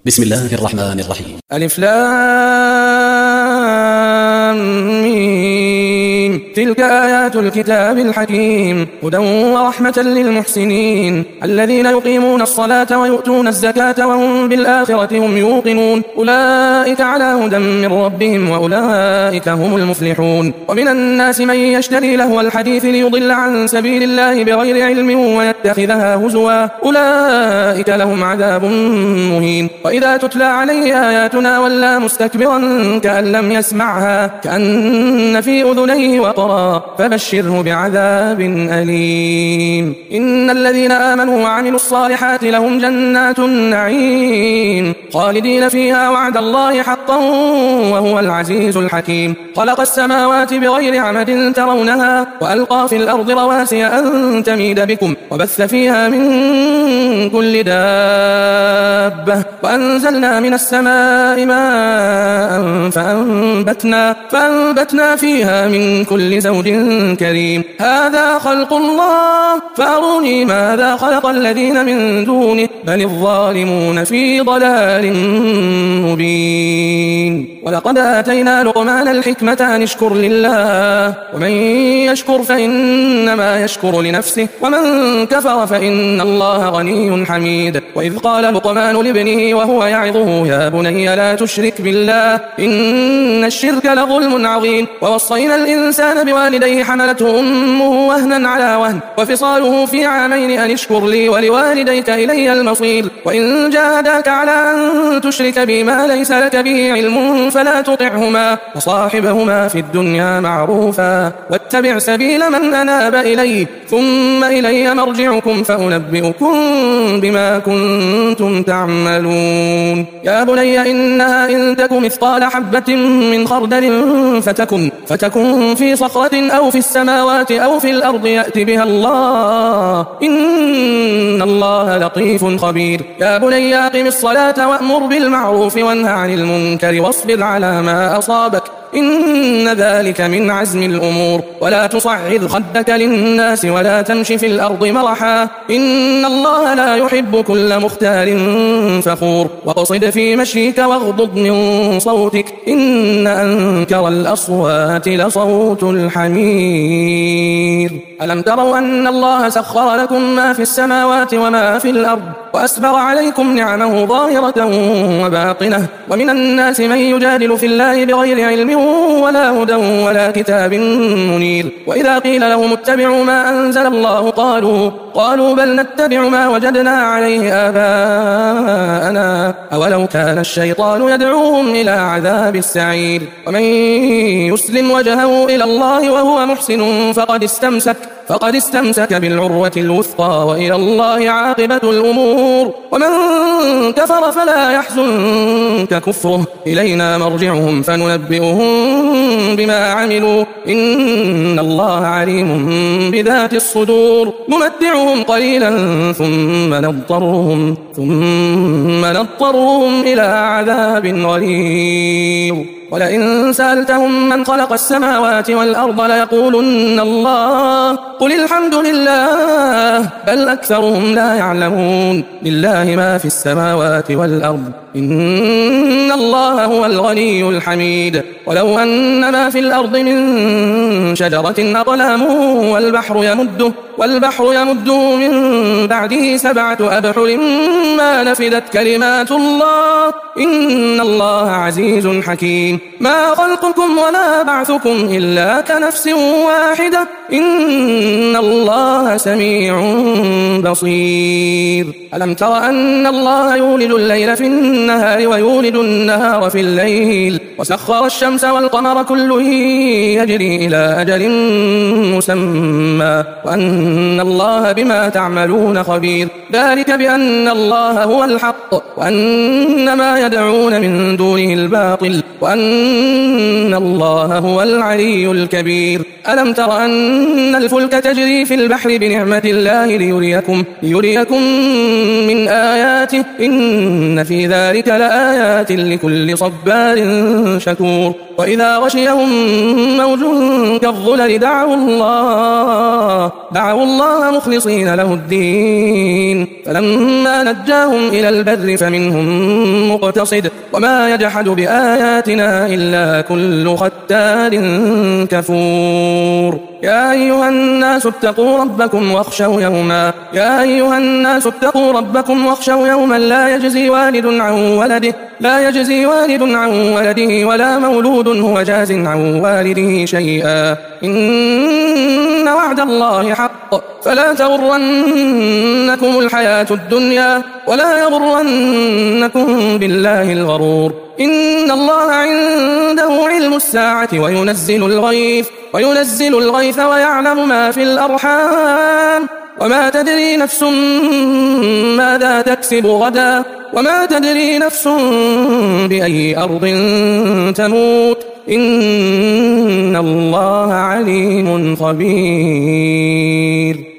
بسم الله الرحمن الرحيم. ألف لام ميم. تلك آيات الكتاب الحكيم هدى ورحمة للمحسنين الذين يقيمون الصلاة ويؤتون الزكاة وهم بالآخرة هم يوقنون أولئك على هدى من ربهم وأولئك هم المفلحون. ومن الناس من يشتري لهو الحديث ليضل عن سبيل الله بغير علم ويتخذها هزوا أولئك لهم عذاب مهين. وإذا تتلى عليه آياتنا ولى مستكبرا كأن لم يسمعها كأن في أذنيه وقرا فبشره بعذاب أليم. إن الذين آمنوا وعملوا الصالحات لهم جنات النعيم خالدين فيها وعد الله حقا وهو العزيز الحكيم. خلق السماوات بغير عمد ترونها وألقى في الأرض رواسي أن تميد بكم وبث فيها من كل دابة وأنزلنا من السماء ماء فأنبتنا فيها من كل زوج كريم. هذا خلق الله فأروني ماذا خلق الذين من دونه بل الظالمون في ضلال مبين. ولقد آتينا لقمان الحكمة أن اشكر لله ومن يشكر فإنما يشكر لنفسه ومن كفر فإن الله غني حميد. وإذ قال لقمان لابنه وهو يعظه يا بني لا تشرك بالله إن الشرك لظلم عظيم. ووصينا الإنسان بوالديه حملته أمه وهنا على وهن وفصاله في عامين أن اشكر لي ولوالديك إلي المصير. وإن جاهداك على أن تشرك بي ما ليس لك به علم فلا تطعهما وصاحبهما في الدنيا معروفا واتبع سبيل من أناب إلي ثم إلي مرجعكم فأنبئكم بما كنتم تعملون. يا بني إنها إن تك مثقال حبة من خردل فتكن في صخرة أو في السماوات أو في الأرض يأت بها الله إن الله لطيف خبير. يا بني أقم الصلاة وأمر بالمعروف وانه عن المنكر واصبر على ما أصابك إن ذلك من عزم الأمور. ولا تصعد خدك للناس ولا تمشي في الأرض مرحا إن الله لا يحب كل مختال فخور. واقصد في مشيك واغضض من صوتك إن أنكر الأصوات لصوت الحمير. ألم تروا أن الله سخر لكم ما في السماوات وما في الأرض وأسبغ عليكم نعمه ظاهرة وباطنة ومن الناس من يجادل في الله بغير علم ولا هدى ولا كتاب منير. وإذا قيل لهم اتبعوا ما أنزل الله قالوا بل نتبع ما وجدنا عليه آباءنا أولو كان الشيطان يدعوهم إلى عذاب السعير. ومن يسلم وجهه إلى الله وهو محسن فقد استمسك بالعروة الوثقى وإلى الله عاقبة الأمور. ومن كفر فلا يحزنك كفره إلينا مرجعهم فننبئهم بما عملوا إن الله عليم بذات الصدور. نمتعهم قليلا ثم نضطرهم إلى عذاب غليظ. ولئن سألتهم من خلق السماوات والأرض ليقولن الله قل الحمد لله بل أكثرهم لا يعلمون. لله ما في السماوات والأرض إن الله هو الغني الحميد. ولو أن ما في الأرض من شجرة أقلام والبحر يمده من بعده 7 أبحر ما نفدت كلمات الله إن الله عزيز حكيم. ما خلقكم ولا بعثكم إلا كنفس واحدة إن الله سميع بصير. ألم تر أن الله يولد الليل في النهار ويولد النهار في الليل وسخر الشمس والقمر كل يجري إلى أجل مسمى وأن الله بما تعملون خبير. ذلك بأن الله هو الحق وأن ما يدعون من دونه الباطل وأن الله هو العلي الكبير. ألم تر أن الفلك تجري في البحر بنعمة الله ليريكم من آياته إن في ذلك لآيات لكل صبار شكور. وإذا غشيهم موج كالظلل دعوا الله مخلصين له الدين فلما نجاهم إلى البر فمنهم مقتصد وما يجحد بآياتنا إلا كل ختار كفور. يا أيها الناس اتقوا ربكم واخشوا يوما لا يجزي والد عن ولده ولا مولود هو جاز عن والده شيئا إن وعد الله حق فلا تغرنكم الحياة الدنيا ولا يغرنكم بالله الغرور. إن الله عنده علم الساعة وينزل الغيث ويعلم ما في الأرحام وما تدري نفس ماذا تكسب غدا وما تدري نفس بأي أرض تموت إن الله عليم خبير.